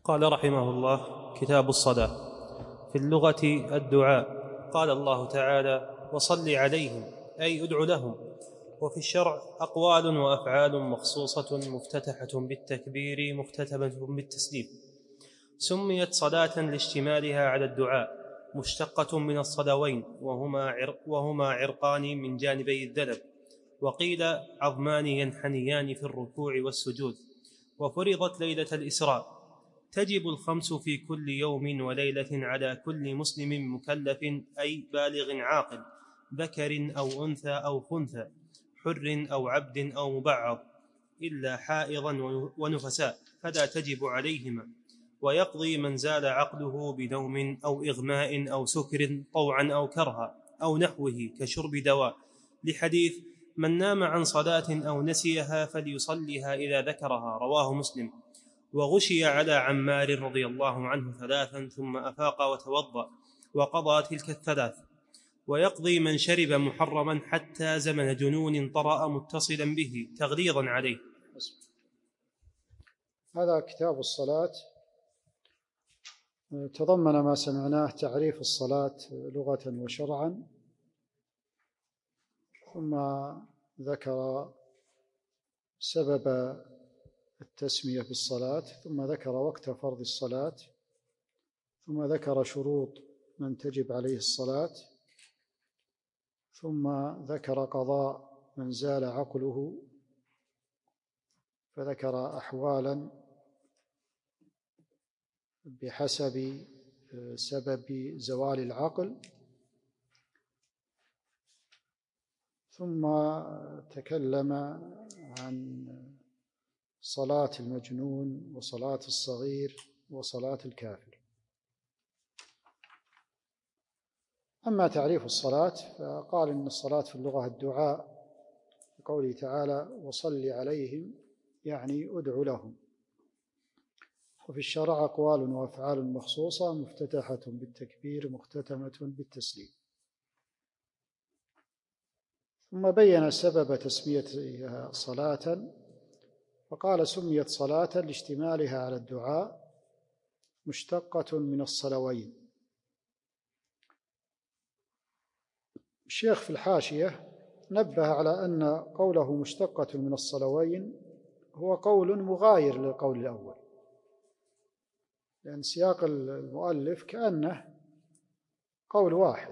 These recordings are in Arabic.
قال رحمه الله: كتاب الصلاة. في اللغة الدعاء. قال الله تعالى: وصل عليهم، أي ادع لهم. وفي الشرع أقوال وأفعال مخصوصة مفتتحة بالتكبير مختتمة بالتسليم. سميت صلاة لاشتمالها على الدعاء، مشتقة من الصلوين وهما عرقان من جانبي الذنب، وقيل عظمان ينحنيان في الركوع والسجود. وفرضت ليلة الإسراء. تجب الخمس في كل يوم وليلة على كل مسلم مكلف، أي بالغ عاقل، ذكر أو أنثى أو خنثى، حر أو عبد أو مبعض، إلا حائضا ونفساء فلا تجب عليهما. ويقضي من زال عقله بنوم أو إغماء أو سكر طوعا أو كرها أو نحوه كشرب دواء، لحديث: من نام عن صلاة أو نسيها فليصلها إذا ذكرها، رواه مسلم. وغشي على عمار رضي الله عنه ثلاثا ثم أفاق وتوضأ وقضى تلك الثلاث. ويقضي من شرب محرما حتى زمن جنون طرأ متصلا به تغليظا عليه. هذا كتاب الصلاة، تضمن ما سمعناه: تعريف الصلاة لغة وشرعا، ثم ذكر سبب التسمية بالصلاة، ثم ذكر وقت فرض الصلاة، ثم ذكر شروط من تجب عليه الصلاة، ثم ذكر قضاء من زال عقله، فذكر أحوالا بحسب سبب زوال العقل، ثم تكلم عن صلاة المجنون وصلاة الصغير وصلاة الكافر. أما تعريف الصلاة فقال إن الصلاة في اللغة الدعاء، بقوله تعالى: وصل عليهم، يعني ادع لهم. وفي الشرع أقوال وأفعال مخصوصة مفتتحة بالتكبير مختتمة بالتسليم. ثم بين سبب تسميتها صلاة، فقال: سميت صلاة لاشتمالها على الدعاء، مشتقة من الصلوين. الشيخ في الحاشية نبه على أن قوله مشتقة من الصلوين هو قول مغاير للقول الأول، لأن سياق المؤلف كأنه قول واحد.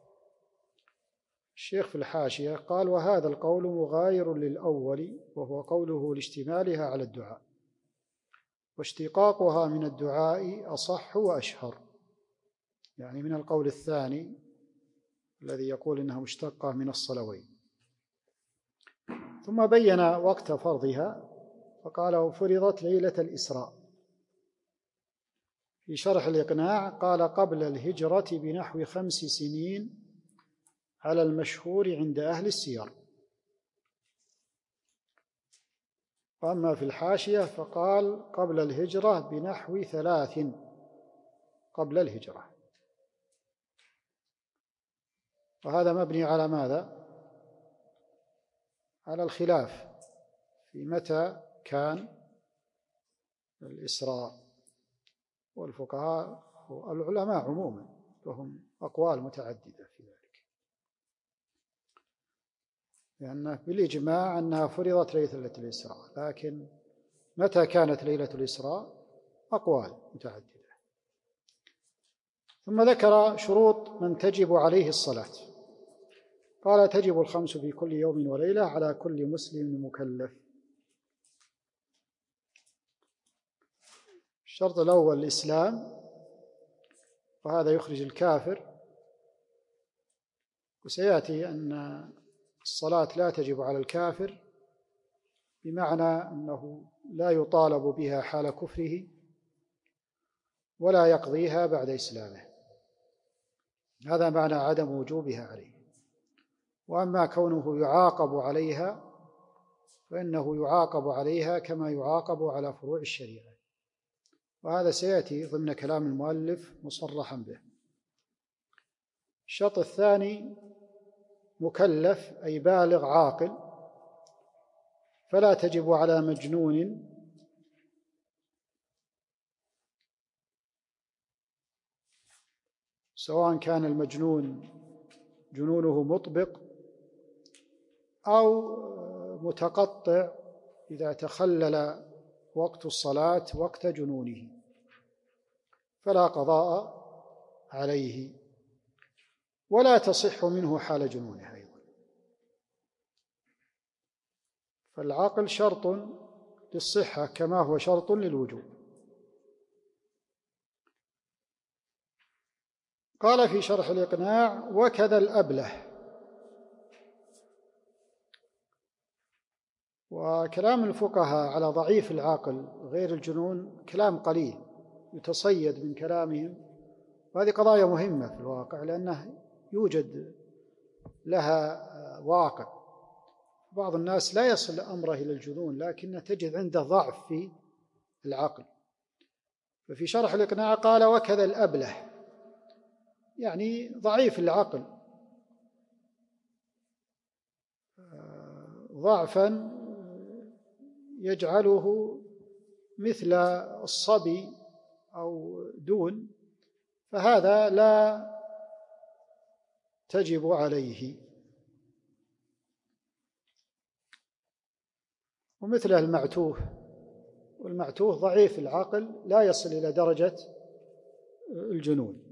الشيخ في الحاشية قال: وهذا القول مغاير للأول، وهو قوله لاشتمالها على الدعاء، واشتقاقها من الدعاء أصح وأشهر، يعني من القول الثاني الذي يقول إنها مشتقة من الصلوين. ثم بين وقت فرضها فقال: وفرضت ليلة الإسراء. في شرح الإقناع قال: قبل الهجرة بنحو 5 سنين على المشهور عند أهل السير. وأما في الحاشية فقال: قبل الهجرة بنحو 3 قبل الهجرة. وهذا مبني على ماذا؟ على الخلاف في متى كان الإسراء. والفقهاء والعلماء عموما لهم أقوال متعددة في ذلك، لأنه بالإجماع أنها فرضت ليلة الإسراء، لكن متى كانت ليلة الإسراء أقوال متعددة. ثم ذكر شروط من تجب عليه الصلاة، قال: تجب الخمس في كل يوم وليلة على كل مسلم مكلف. الشرط الأول الإسلام، وهذا يخرج الكافر. وسيأتي أن الصلاة لا تجب على الكافر، بمعنى أنه لا يطالب بها حال كفره ولا يقضيها بعد إسلامه، هذا معنى عدم وجوبها عليه. وأما كونه يعاقب عليها فإنه يعاقب عليها كما يعاقب على فروع الشريعة، وهذا سيأتي ضمن كلام المؤلف مصرحا به. الشرط الثاني مكلف، أي بالغ عاقل، فلا تجب على مجنون سواء كان المجنون جنونه مطبق أو متقطع إذا تخلل وقت الصلاة وقت جنونه، فلا قضاء عليه ولا تصح منه حال جنونه أيضا. فالعقل شرط للصحة كما هو شرط للوجوب. قال في شرح الإقناع: وكذا الأبله. وكلام الفقهاء على ضعيف العقل غير الجنون كلام قليل يتصيد من كلامهم، وهذه قضايا مهمة في الواقع لأنه يوجد لها واقع. بعض الناس لا يصل أمره إلى الجنون لكن تجد عنده ضعف في العقل. ففي شرح الإقناع قال: وكذا الأبله، يعني ضعيف العقل ضعفا يجعله مثل الصبي أو دون، فهذا لا تجب عليه. ومثله المعتوه، والمعتوه ضعيف العقل لا يصل إلى درجة الجنون.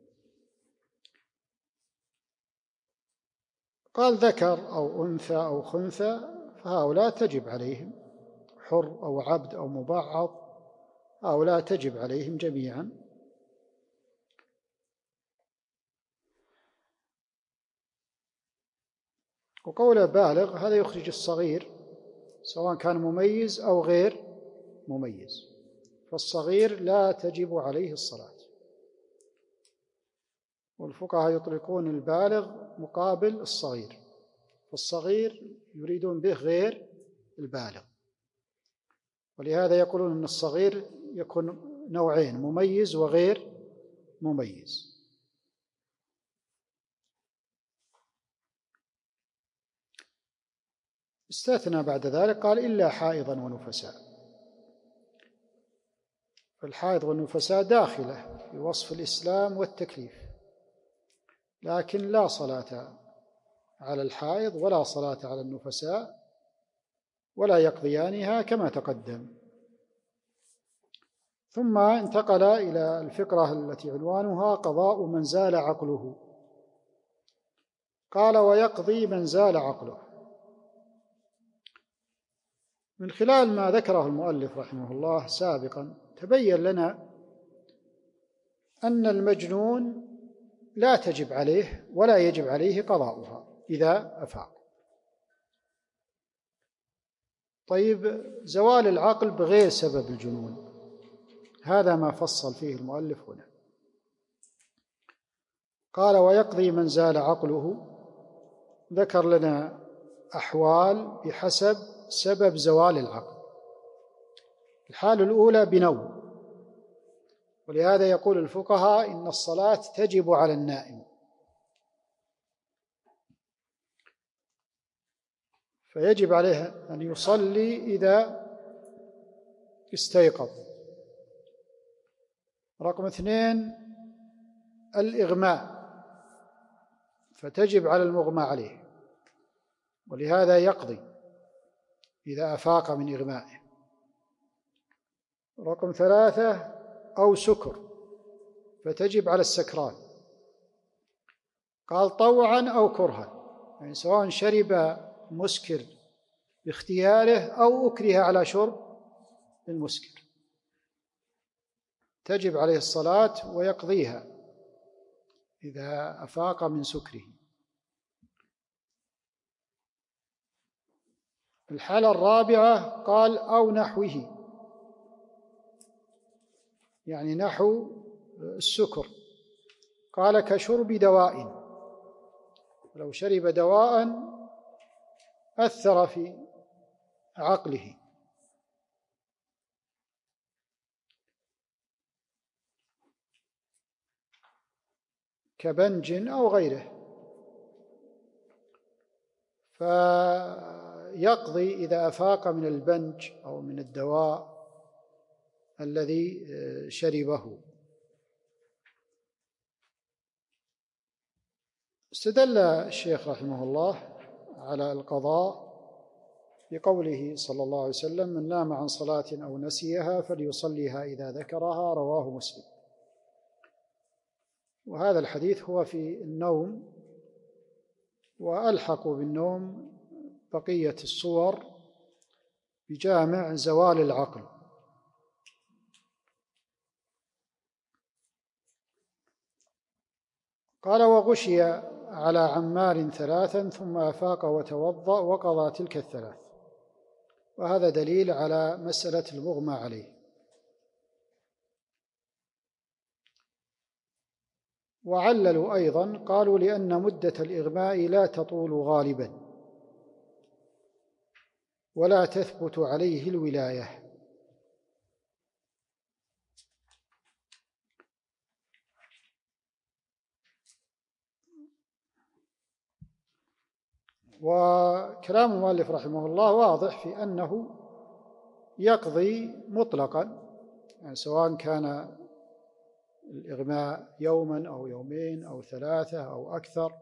قال: ذكر أو أنثى أو خنثى فهؤلاء تجب عليهم، حر أو عبد أو مبعض، هؤلاء تجب عليهم جميعا. وقول بالغ هذا يخرج الصغير سواء كان مميز أو غير مميز، فالصغير لا تجب عليه الصلاة. والفقهاء يطلقون البالغ مقابل الصغير، فالصغير يريدون به غير البالغ، ولهذا يقولون أن الصغير يكون نوعين: مميز وغير مميز. استثنى بعد ذلك قال: إلا حائضا ونفساء. فالحائض والنفساء داخلة في وصف الإسلام والتكليف، لكن لا صلاة على الحائض ولا صلاة على النفساء ولا يقضيانها كما تقدم. ثم انتقل إلى الفقرة التي عنوانها قضاء من زال عقله. قال: ويقضي من زال عقله. من خلال ما ذكره المؤلف رحمه الله سابقا تبين لنا أن المجنون لا تجب عليه ولا يجب عليه قضاؤها إذا أفاق. طيب، زوال العقل بغير سبب الجنون، هذا ما فصل فيه المؤلف هنا. قال: ويقضي من زال عقله. ذكر لنا أحوال بحسب سبب زوال العقل. الحالة الأولى بنوم، ولهذا يقول الفقهاء إن الصلاة تجب على النائم، فيجب عليه أن يصلي إذا استيقظ. رقم 2 الإغماء، فتجب على المغمى عليه، ولهذا يقضي إذا أفاق من إغمائه. رقم 3 أو سكر، فتجب على السكران. قال: طوعا أو كرها، يعني سواء شرب مسكر باختياره أو أكره على شرب المسكر، تجب عليه الصلاة ويقضيها إذا أفاق من سكره. الحالة الرابعة قال: أو نحوه، يعني نحو السكر. قال: كشرب دواء، لو شرب دواء أثر في عقله. كبنج أو غيره، فيقضي إذا أفاق من البنج أو من الدواء الذي شربه. استدل الشيخ رحمه الله على القضاء بقوله صلى الله عليه وسلم: من نام عن صلاة أو نسيها فليصليها إذا ذكرها، رواه مسلم. وهذا الحديث هو في النوم، وألحق بالنوم بقية الصور بجامع زوال العقل. قال: وغشي على عمار 3 ثم أفاق وتوضأ وقضى تلك 3. وهذا دليل على مسألة المغمى عليه. وعللوا أيضا، قالوا: لأن مدة الإغماء لا تطول غالبا ولا تثبت عليه الولاية. وكلام المؤلف رحمه الله واضح في أنه يقضي مطلقا، يعني سواء كان الإغماء يوما أو يومين أو 3 أو أكثر.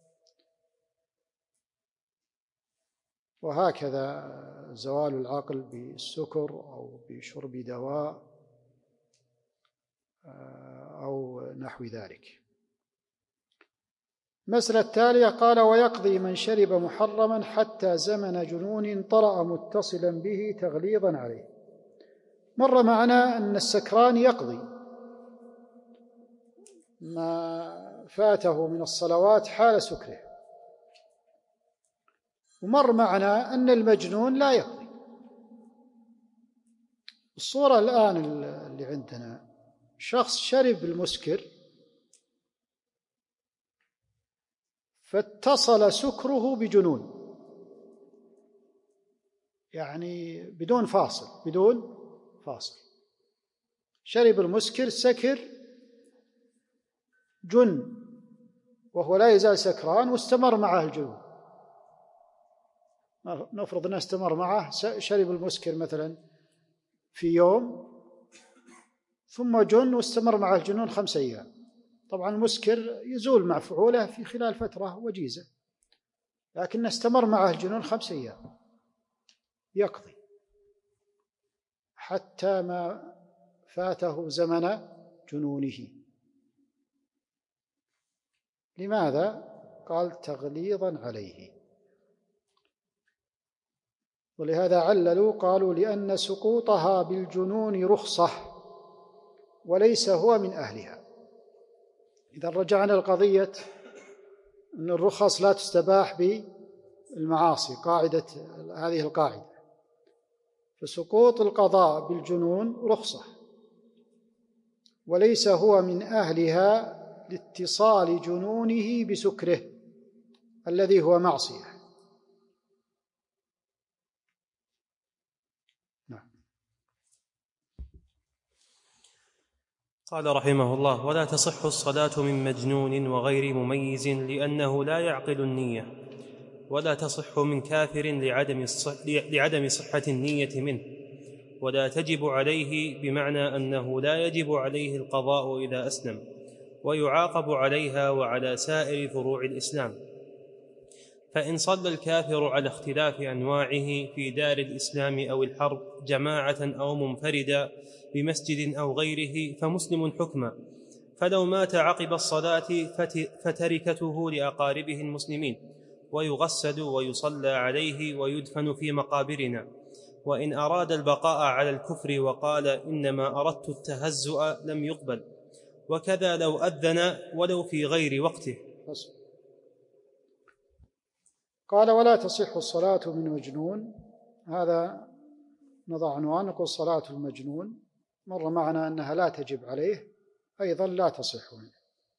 وهكذا زوال العقل بالسكر أو بشرب دواء أو نحو ذلك. المسألة التالية: قال: ويقضي من شرب محرما حتى زمن جنون طرأ متصلا به تغليظا عليه. مر معنا أن السكران يقضي ما فاته من الصلوات حال سكره، ومر معنا أن المجنون لا يقضي. الصورة الآن اللي عندنا: شخص شرب المسكر فاتصل سكره بجنون، يعني بدون فاصل شرب المسكر، سكر، جن وهو لا يزال سكران، واستمر معه الجنون. نفرض أنه استمر معه، شرب المسكر مثلا في يوم ثم جن واستمر معه الجنون 5 أيام. طبعا المسكر يزول مع فعوله في خلال فترة وجيزة، لكن استمر معه الجنون 5 أيام. يقضي حتى ما فاته زمن جنونه. لماذا؟ قال: تغليظا عليه. ولهذا عللوا، قالوا: لأن سقوطها بالجنون رخصة وليس هو من أهلها. إذا رجعنا لقضية أن الرخص لا تستباح بالمعاصي، قاعدة هذه القاعدة، فسقوط القضاء بالجنون رخصة وليس هو من أهلها لاتصال جنونه بسكره الذي هو معصية. قال رحمه الله: ولا تصح الصلاة من مجنون وغير مميز لأنه لا يعقل النية، ولا تصح من كافر لعدم صحة النية منه، ولا تجب عليه بمعنى أنه لا يجب عليه القضاء إذا أسلم، ويعاقب عليها وعلى سائر فروع الإسلام. فإن صلى الكافر على اختلاف أنواعه في دار الإسلام أو الحرب جماعة أو منفردا بمسجد أو غيره فمسلم حكما، فلو مات عقب الصلاة فتركته لأقاربه المسلمين، ويغسل ويصلى عليه ويدفن في مقابرنا. وإن أراد البقاء على الكفر وقال إنما أردت التهزؤ لم يقبل، وكذا لو أذن ولو في غير وقته. قال: ولا تصح الصلاة من مجنون. هذا نضع عنوان، نقول صلاة المجنون. مر معنا أنها لا تجب عليه، أيضا لا تصح منه.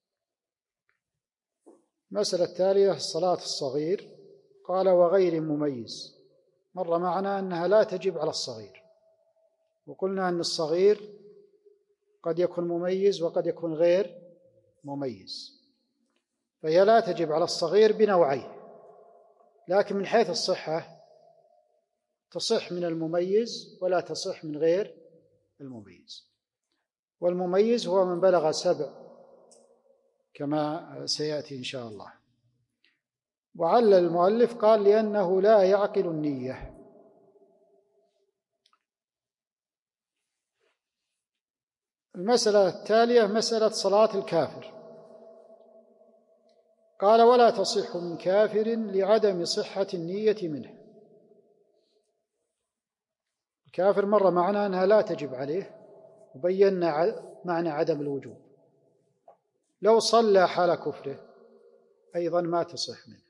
المسألة التالية: الصلاة الصغير. قال: وغير مميز. مر معنا أنها لا تجب على الصغير، وقلنا أن الصغير قد يكون مميز وقد يكون غير مميز، فهي لا تجب على الصغير بنوعين، لكن من حيث الصحة تصح من المميز ولا تصح من غير المميز. والمميز هو من بلغ 7 كما سيأتي إن شاء الله. وعلل المؤلف قال لأنه لا يعقل النية. المسألة التالية مسألة صلاة الكافر. قال ولا تصح من كافر لعدم صحة النية منه. الكافر مر معنا أنها لا تجب عليه، وبينا معنى عدم الوجوب. لو صلى حال كفره أيضا ما تصح منه.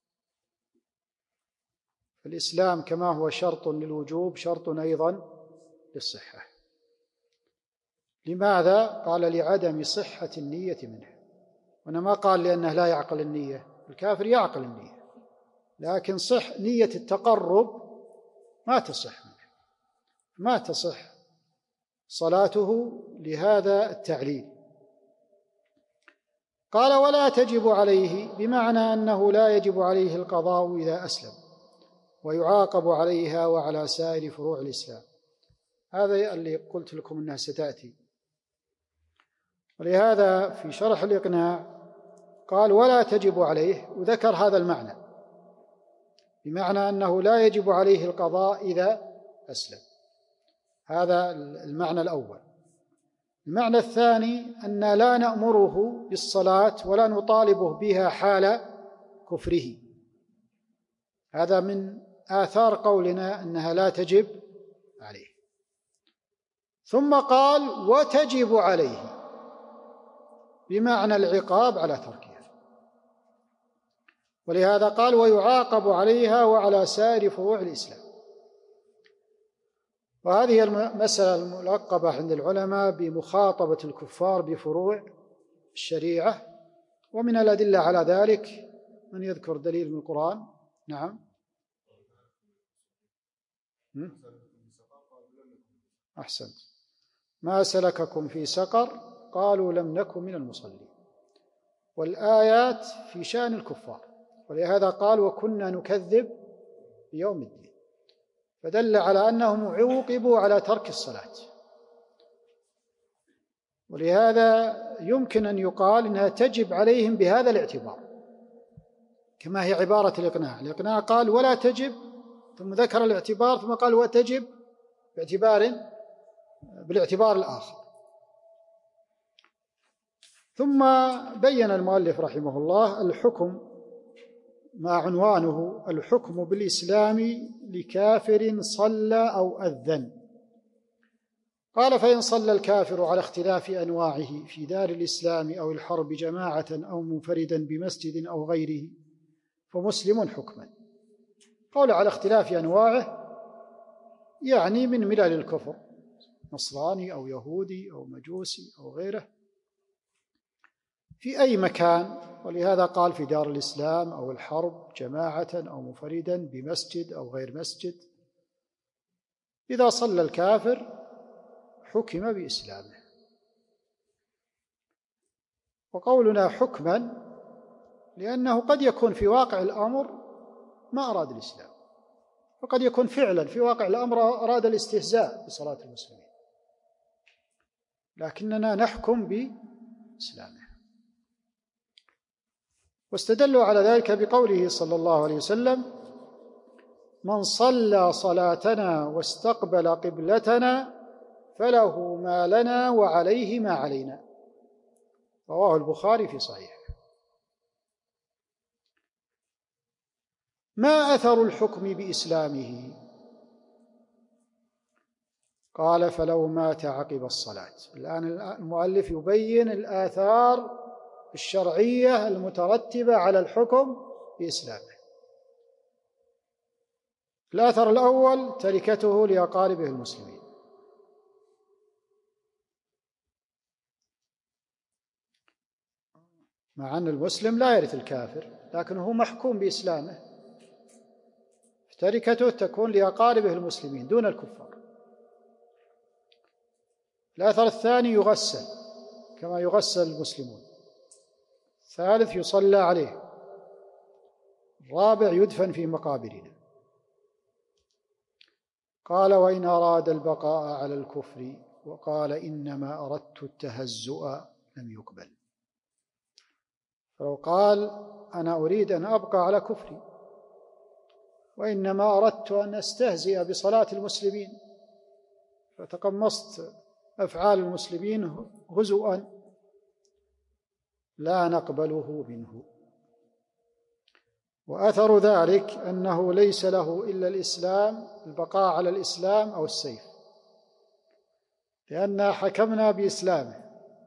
الإسلام كما هو شرط للوجوب شرط أيضا للصحة. لماذا؟ قال لعدم صحة النية منه. وأنا ما قال لأنه لا يعقل النية، الكافر يعقل النية، لكن صح نية التقرب ما تصح منه، ما تصح صلاته لهذا التعليل. قال ولا تجب عليه، بمعنى أنه لا يجب عليه القضاء إذا أسلم، ويعاقب عليها وعلى سائر فروع الإسلام. هذا اللي قلت لكم أنها ستأتي. ولهذا في شرح الإقناع قال ولا تجب عليه، وذكر هذا المعنى، بمعنى أنه لا يجب عليه القضاء إذا أسلم. هذا المعنى الأول. المعنى الثاني أن لا نأمره بالصلاة ولا نطالبه بها حال كفره. هذا من آثار قولنا أنها لا تجب عليه. ثم قال وتجب عليه، بمعنى العقاب على تركها. ولهذا قال ويعاقب عليها وعلى سائر فروع الإسلام. وهذه المسألة الملقبة عند العلماء بمخاطبة الكفار بفروع الشريعة. ومن الأدلة على ذلك من يذكر دليل من القرآن؟ نعم. أحسنت. ما سلككم في سقر؟ قالوا لم نكن من المصلين. والآيات في شأن الكفار، ولهذا قال وكنا نكذب بيوم الدين، فدل على أنهم عوقبوا على ترك الصلاة. ولهذا يمكن أن يقال أنها تجب عليهم بهذا الاعتبار، كما هي عبارة الإقناع. الإقناع قال ولا تجب، ثم ذكر الاعتبار، ثم قال وتجب بالاعتبار الآخر. ثم بين المؤلف رحمه الله الحكم مع عنوانه الحكم بالإسلام لكافر صلى أو أذن. قال فإن صلى الكافر على اختلاف أنواعه في دار الإسلام أو الحرب جماعة أو منفردا بمسجد أو غيره فمسلم حكما. قول على اختلاف أنواعه يعني من ملل الكفر، نصراني أو يهودي أو مجوسي أو غيره، في أي مكان. ولهذا قال في دار الإسلام أو الحرب جماعة أو منفردا بمسجد أو غير مسجد. إذا صلى الكافر حكم بإسلامه. وقولنا حكما لأنه قد يكون في واقع الأمر ما أراد الإسلام، وقد يكون فعلا في واقع الأمر أراد الاستهزاء بصلاة المسلمين، لكننا نحكم بإسلامه. واستدلوا على ذلك بقوله صلى الله عليه وسلم من صلى صلاتنا واستقبل قبلتنا فله ما لنا وعليه ما علينا، رواه البخاري في صحيحه. ما أثر الحكم بإسلامه؟ قال فلو مات عقب الصلاة. الآن المؤلف يبين الآثار الشرعية المترتبة على الحكم بإسلامه. الأثر الأول تركته لأقاربه المسلمين. مع أن المسلم لا يرث الكافر، لكنه هو محكوم بإسلامه، تركته تكون لأقاربه المسلمين دون الكفار. الأثر الثاني يغسل كما يغسل المسلمون. الثالث يصلى عليه. الرابع يدفن في مقابرنا. قال وإن أراد البقاء على الكفر وقال إنما أردت التهزؤ لم يقبل. فلو قال أنا أريد أن أبقى على كفري وإنما أردت أن أستهزئ بصلاة المسلمين فتقمصت أفعال المسلمين هزؤا، لا نقبله منه. وأثر ذلك أنه ليس له إلا الإسلام، البقاء على الإسلام أو السيف، لأننا حكمنا بإسلامه،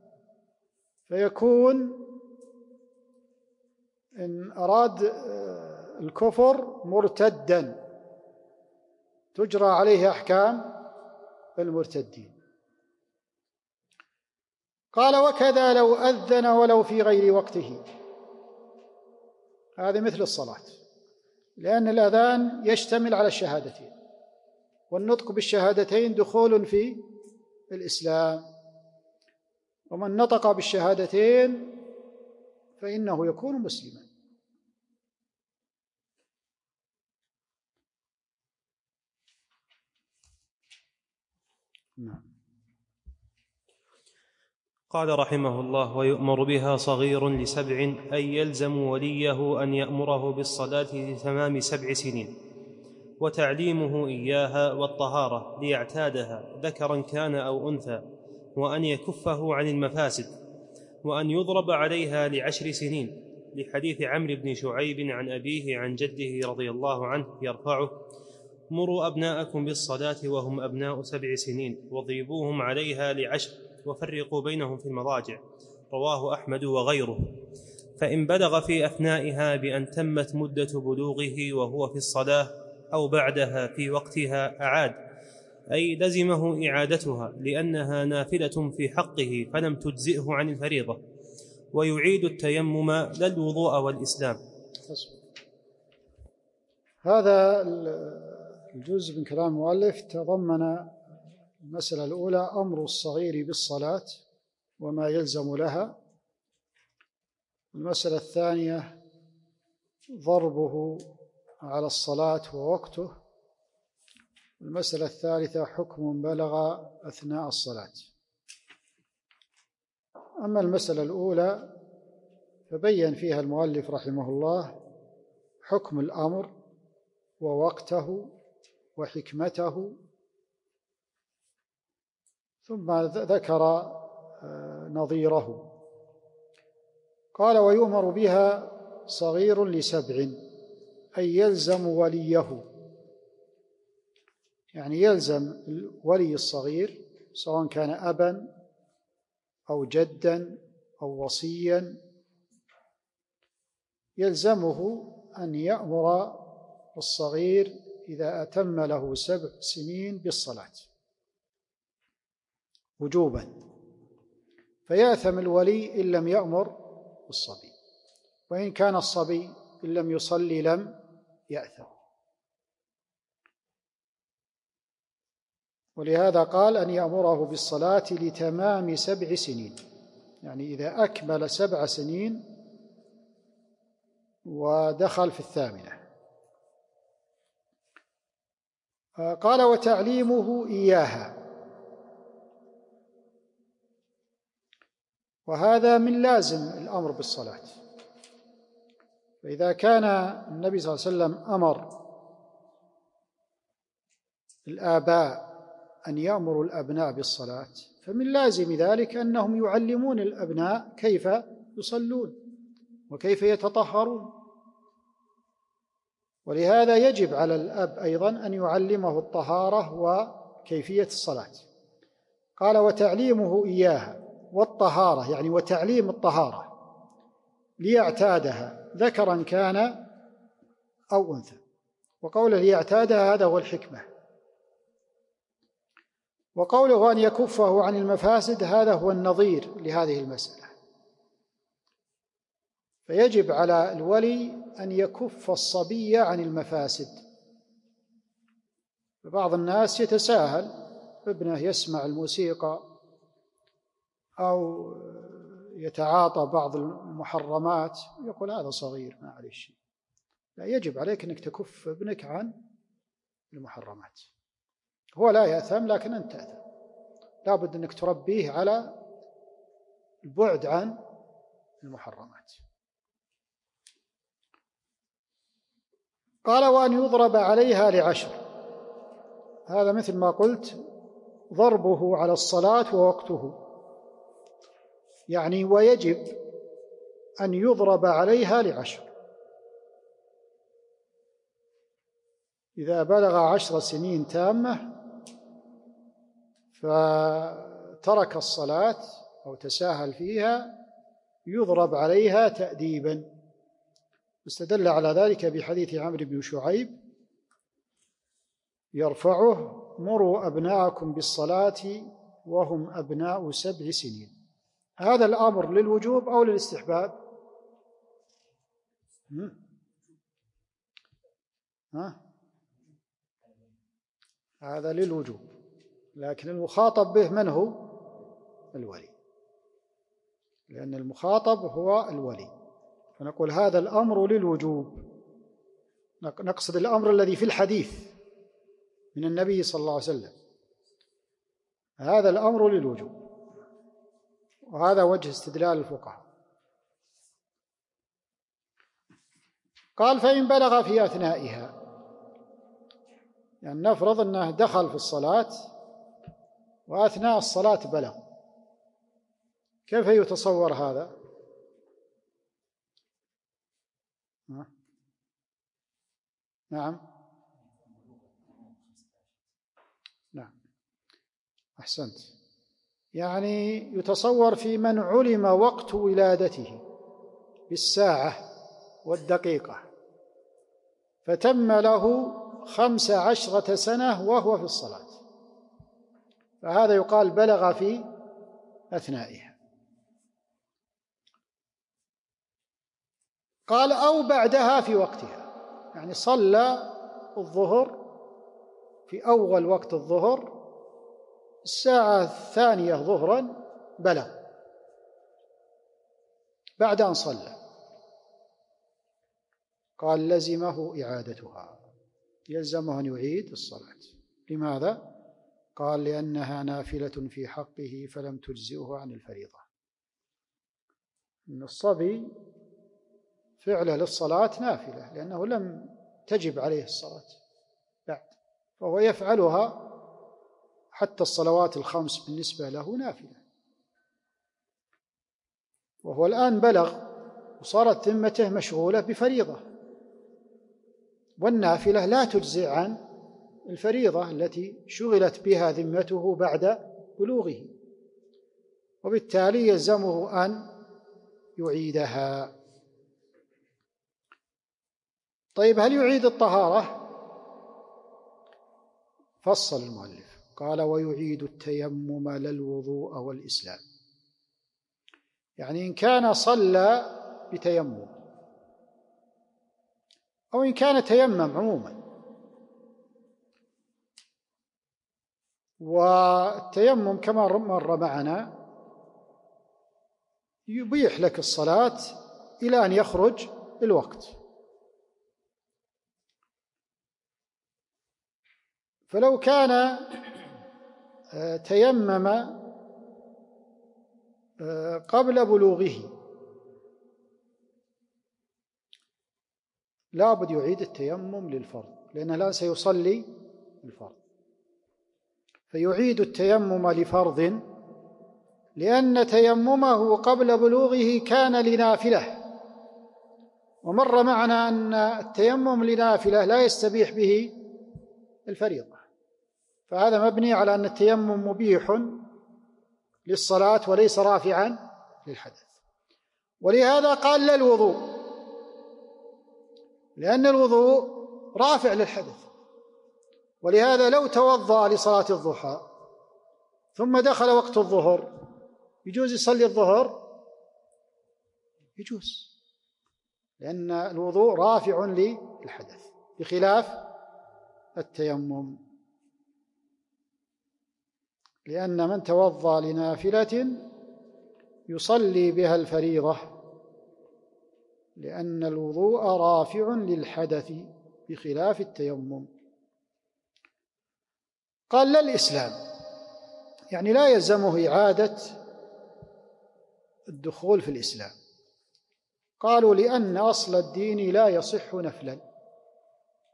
فيكون إن أراد الكفر مرتدا تجرى عليه أحكام المرتدين. قال وكذا لو أذن ولو في غير وقته، هذه مثل الصلاة، لأن الأذان يشتمل على الشهادتين، والنطق بالشهادتين دخول في الإسلام، ومن نطق بالشهادتين فإنه يكون مسلما. نعم. قال رحمه الله ويؤمر بها صغير ل7 أي يلزم وليه أن يأمره بالصلاة لتمام 7 سنين، وتعليمه إياها والطهارة ليعتادها ذكرا كان أو أنثى، وأن يكفه عن المفاسد، وأن يضرب عليها ل10 سنين، لحديث عمرو بن شعيب عن أبيه عن جده رضي الله عنه يرفعه: مروا أبناءكم بالصلاة وهم أبناء 7 سنين واضربوهم عليها ل10 وفرقوا بينهم في المضاجع. رواه أحمد وغيره. فإن بلغ في أثنائها بأن تمت مدة بلوغه وهو في الصلاة أو بعدها في وقتها أعاد، أي لزمه إعادتها لأنها نافلة في حقه فلم تجزئه عن الفريضة، ويعيد التيمم لا الوضوء والإسلام. هذا الجزء من كلام المؤلف تضمن المسألة الأولى أمر الصغير بالصلاة وما يلزم لها، المسألة الثانية ضربه على الصلاة ووقته، المسألة الثالثة حكم بلغ أثناء الصلاة. أما المسألة الأولى فبين فيها المؤلف رحمه الله حكم الأمر ووقته وحكمته، ثم ذكر نظيره. قال ويؤمر بها صغير ل7 أي يلزم وليه، يعني يلزم الولي الصغير سواء كان أبا أو جدا أو وصيا، يلزمه أن يأمر الصغير إذا أتم له 7 سنين بالصلاة وجوبا، فيأثم الولي إن لم يأمر الصبي، وإن كان الصبي إن لم يصلي لم يأثم. ولهذا قال أن يأمره بالصلاة لتمام 7 سنين، يعني إذا أكمل 7 سنين ودخل في 8. قال وتعليمه إياها، وهذا من لازم الأمر بالصلاة. فإذا كان النبي صلى الله عليه وسلم أمر الآباء أن يأمروا الأبناء بالصلاة، فمن لازم ذلك أنهم يعلمون الأبناء كيف يصلون وكيف يتطهرون. ولهذا يجب على الأب أيضا أن يعلمه الطهارة وكيفية الصلاة. قال وتعليمه إياها والطهارة، يعني وتعليم الطهارة ليعتادها ذكرا كان أو أنثى، وقوله ليعتادها هذا هو الحكمة. وقوله أن يكفه عن المفاسد هذا هو النظير لهذه المسألة. فيجب على الولي أن يكف الصبي عن المفاسد. بعض الناس يتساهل، ابنه يسمع الموسيقى أو يتعاطى بعض المحرمات يقول هذا صغير ما عليه شيء. لا، يجب عليك أنك تكف ابنك عن المحرمات. هو لا يأثم لكن أنت تأثم، لا بد أنك تربيه على البعد عن المحرمات. قال وأن يضرب عليها ل10. هذا مثل ما قلت ضربه على الصلاة ووقته، يعني ويجب أن يضرب عليها ل10. إذا بلغ 10 سنين تامة فترك الصلاة أو تساهل فيها يضرب عليها تأديبا. استدل على ذلك بحديث عمرو بن شعيب يرفعه: مروا أبناءكم بالصلاة وهم أبناء 7 سنين. هذا الأمر للوجوب أو للاستحباب؟ هذا للوجوب، لكن المخاطب به من هو؟ الولي، لأن المخاطب هو الولي، فنقول هذا الأمر للوجوب. نقصد الأمر الذي في الحديث من النبي صلى الله عليه وسلم، هذا الأمر للوجوب، وهذا وجه استدلال الفقهاء. قال فإن بلغ في أثنائها، يعني نفرض أنه دخل في الصلاة وأثناء الصلاة بلغ، كيف يتصور هذا؟ نعم أحسنت. يعني يتصور في من علم وقت ولادته بالساعة والدقيقة فتم له 15 سنة وهو في الصلاة، فهذا يقال بلغ في أثنائها. قال أو بعدها في وقتها، يعني صلى الظهر في أول وقت الظهر الساعة 2 ظهرا بلغ بعد أن صلى، قال لزمه إعادتها، يلزمه أن يعيد الصلاة. لماذا؟ قال لأنها نافلة في حقه فلم تجزئه عن الفريضة. إن الصبي فعله للصلاة نافلة لأنه لم تجب عليه الصلاة بعد، فهو يفعلها، حتى الصلوات ال5 بالنسبة له نافلة، وهو الآن بلغ وصارت ذمته مشغولة بفريضة، والنافلة لا تجزئ عن الفريضة التي شغلت بها ذمته بعد بلوغه، وبالتالي يلزمه أن يعيدها. طيب هل يعيد الطهارة؟ فصل المؤلف قال ويعيد التيمم لا الوضوء والإسلام. يعني إن كان صلى بتيمم أو إن كان تيمم عموما، والتيمم كما مر معنا يبيح لك الصلاة إلى أن يخرج الوقت، فلو كان تيمم قبل بلوغه لا بد يعيد التيمم للفرض، لأنه الآن سيصلي الفرض، فيعيد التيمم لفرض لأن تيممه قبل بلوغه كان لنافلة، ومر معنا أن التيمم لنافلة لا يستبيح به الفريضة، فهذا مبني على أن التيمم مبيح للصلاة وليس رافعا للحدث. ولهذا قال لا الوضوء، لأن الوضوء رافع للحدث، ولهذا لو توضأ لصلاة الضحى ثم دخل وقت الظهر يجوز يصلي الظهر؟ يجوز، لأن الوضوء رافع للحدث بخلاف التيمم، لأن من توضأ لنافلة يصلي بها الفريضة، لأن الوضوء رافع للحدث بخلاف التيمم. قال لا الإسلام، يعني لا يلزمه إعادة الدخول في الإسلام. قالوا لأن أصل الدين لا يصح نفلا،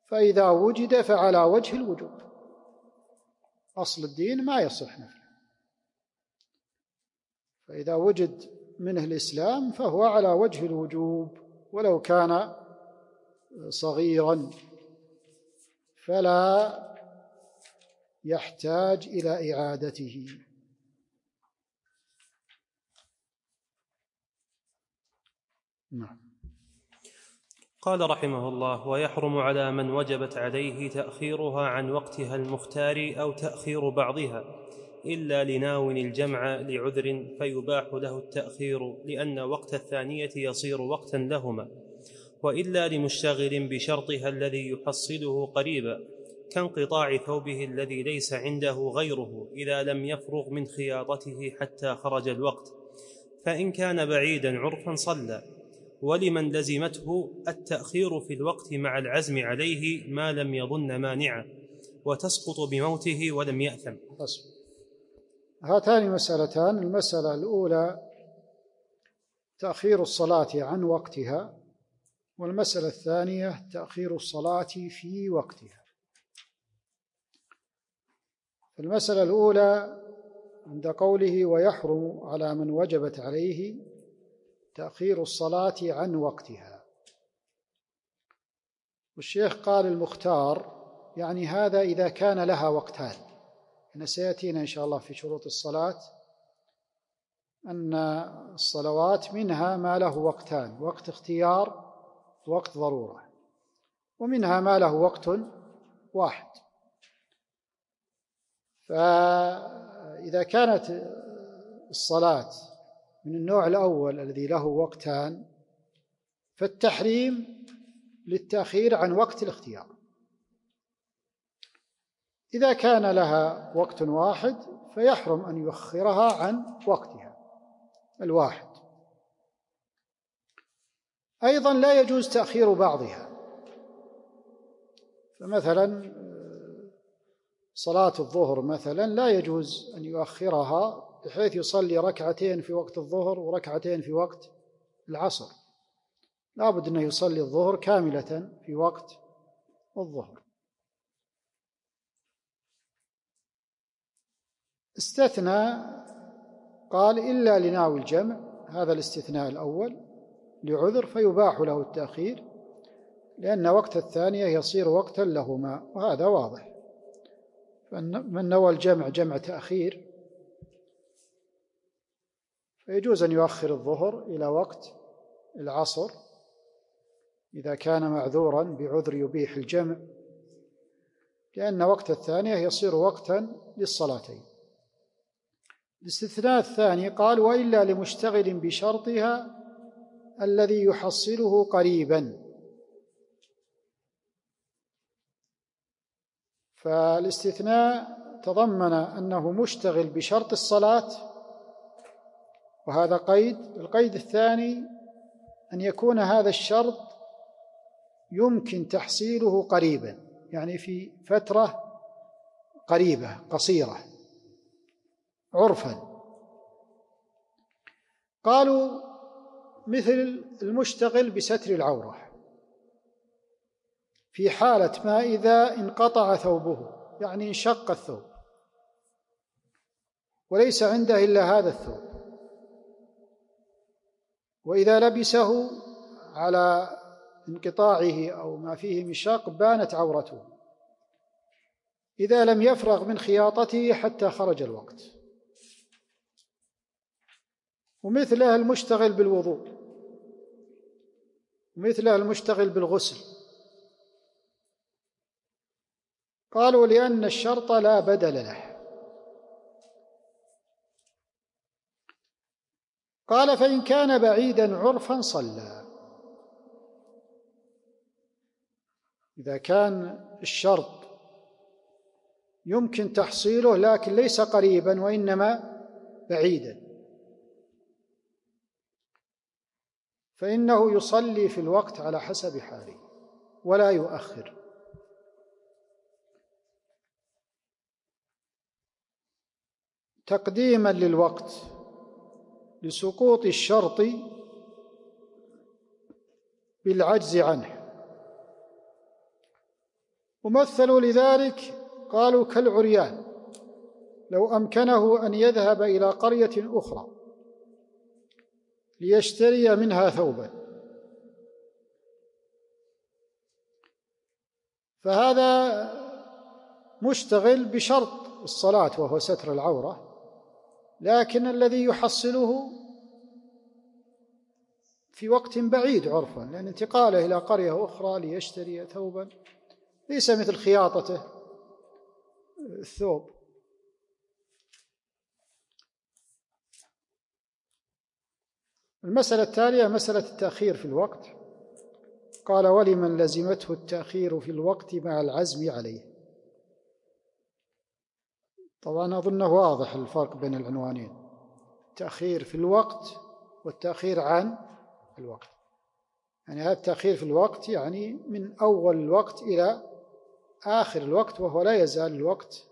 فإذا وجد فعلى وجه الوجوب. أصل الدين ما يصح نفله، فإذا وجد منه الإسلام فهو على وجه الوجوب، ولو كان صغيرا فلا يحتاج إلى إعادته. نعم. قال رحمه الله: ويحرم على من وجبت عليه تأخيرها عن وقتها المختار أو تأخير بعضها إلا لناو الجمع لعذر فيباح له التأخير، لأن وقت الثانية يصير وقتا لهما، وإلا لمشتغل بشرطها الذي يحصله قريبا، كانقطاع ثوبه الذي ليس عنده غيره إذا لم يفرغ من خياطته حتى خرج الوقت، فإن كان بعيدا عرفا صلى. ولمن لزمته التأخير في الوقت مع العزم عليه ما لم يظن مانعا، وتسقط بموته ولم يأثم. هاتان مسألتان: المسألة الأولى تأخير الصلاة عن وقتها، والمسألة الثانية تأخير الصلاة في وقتها. المسألة الأولى عند قوله: ويحرم على من وجبت عليه تأخير الصلاة عن وقتها، والشيخ قال المختار يعني هذا إذا كان لها وقتان. سيأتينا إن شاء الله في شروط الصلاة أن الصلوات منها ما له وقتان: وقت اختيار ووقت ضرورة، ومنها ما له وقت واحد. فإذا كانت الصلاة من النوع الأول الذي له وقتان فالتحريم للتأخير عن وقت الاختيار. إذا كان لها وقت واحد فيحرم أن يؤخرها عن وقتها الواحد. أيضا لا يجوز تأخير بعضها، فمثلا صلاة الظهر مثلا لا يجوز أن يؤخرها بحيث يصلي ركعتين في وقت الظهر وركعتين في وقت العصر، لا بد أنه يصلي الظهر كاملة في وقت الظهر. استثنى قال: إلا لناوي الجمع، هذا الاستثناء الأول لعذر فيباح له التأخير، لأن وقت الثانية يصير وقتا لهما، وهذا واضح. من نوى الجمع جمع تأخير فيجوز أن يؤخر الظهر إلى وقت العصر إذا كان معذورا بعذر يبيح الجمع، لأن وقت الثانية يصير وقتا للصلاتين. الاستثناء الثاني قال: وإلا لمشتغل بشرطها الذي يحصله قريبا. فالاستثناء تضمن أنه مشتغل بشرط الصلاة، وهذا قيد. القيد الثاني أن يكون هذا الشرط يمكن تحصيله قريبا، يعني في فترة قريبة قصيرة عرفا. قالوا مثل المشتغل بستر العورة في حالة ما إذا انقطع ثوبه، يعني انشق الثوب وليس عنده إلا هذا الثوب، وإذا لبسه على انقطاعه أو ما فيه مشاق بانت عورته، إذا لم يفرغ من خياطته حتى خرج الوقت. ومثله المشتغل بالوضوء، ومثله المشتغل بالغسل. قالوا لأن الشرط لا بدل له. قال: فإن كان بعيدا عرفا صلى. إذا كان الشرط يمكن تحصيله لكن ليس قريبا وإنما بعيدا، فإنه يصلي في الوقت على حسب حاله ولا يؤخر. تقديما للوقت لسقوط الشرط بالعجز عنه. ومثلوا لذلك قالوا كالعريان لو أمكنه أن يذهب إلى قرية أخرى ليشتري منها ثوبا، فهذا مشتغل بشرط الصلاة وهو ستر العورة، لكن الذي يحصله في وقت بعيد عرفا، لأن انتقاله إلى قرية أخرى ليشتري ثوبا ليس مثل خياطته الثوب. المسألة التالية مسألة التأخير في الوقت. قال: ولمن لزمته التأخير في الوقت مع العزم عليه. طبعا أظنه واضح الفرق بين العنوانين، التأخير في الوقت والتأخير عن الوقت. يعني هذا التأخير في الوقت يعني من أول الوقت إلى آخر الوقت، وهو لا يزال الوقت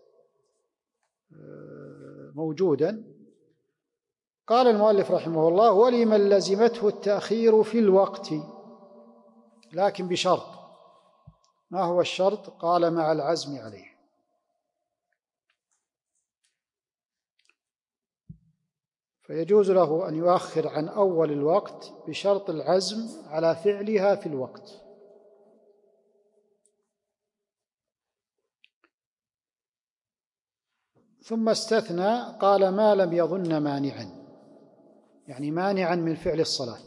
موجودا. قال المؤلف رحمه الله: ولمن لزمته التأخير في الوقت، لكن بشرط. ما هو الشرط؟ قال: مع العزم عليه. فيجوز له أن يؤخر عن أول الوقت بشرط العزم على فعلها في الوقت. ثم استثنى قال: ما لم يظن مانعا، يعني مانعا من فعل الصلاة.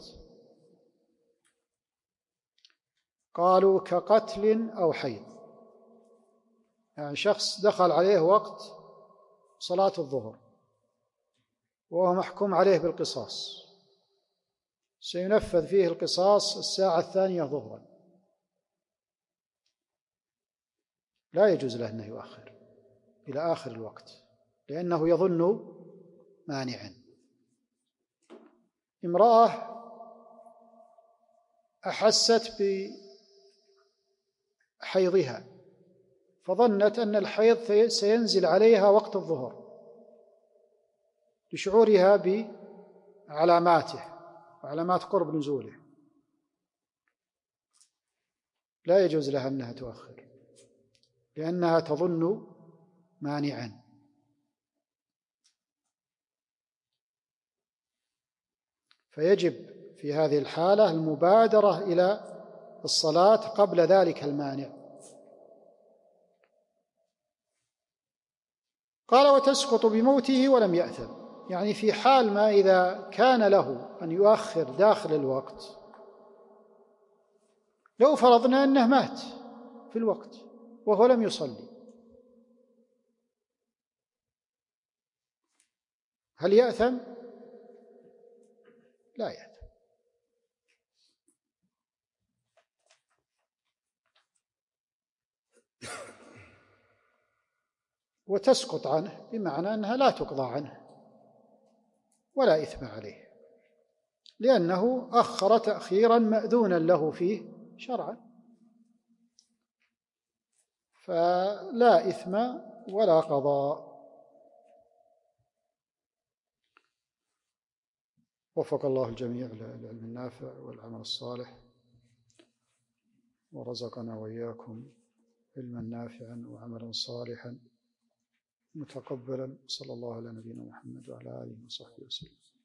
قالوا كقتل أو حيض، يعني شخص دخل عليه وقت صلاة الظهر وهو محكوم عليه بالقصاص، سينفذ فيه القصاص الساعة 2 ظهرا، لا يجوز له أنه يؤخر إلى آخر الوقت لأنه يظن مانعا. امرأة أحست بحيضها فظنت أن الحيض سينزل عليها وقت الظهر لشعورها بعلاماته وعلامات قرب نزوله، لا يجوز لها أنها تؤخر لأنها تظن مانعا. فيجب في هذه الحالة المبادرة إلى الصلاة قبل ذلك المانع. قال: وتسقط بموته ولم يأثم، يعني في حال ما إذا كان له أن يؤخر داخل الوقت، لو فرضنا أنه مات في الوقت وهو لم يصلي، هل يأثم؟ لا يأثم. وتسقط عنه بمعنى أنها لا تقضى عنه ولا إثم عليه، لأنه أخر تأخيرا مأذونا له فيه شرعا، فلا إثم ولا قضاء. وفق الله الجميع للعلم النافع والعمل الصالح، ورزقنا وإياكم علما نافعا وعملا صالحا متقبلا. صلى الله على نبينا محمد وعلى آله وصحبه وسلم.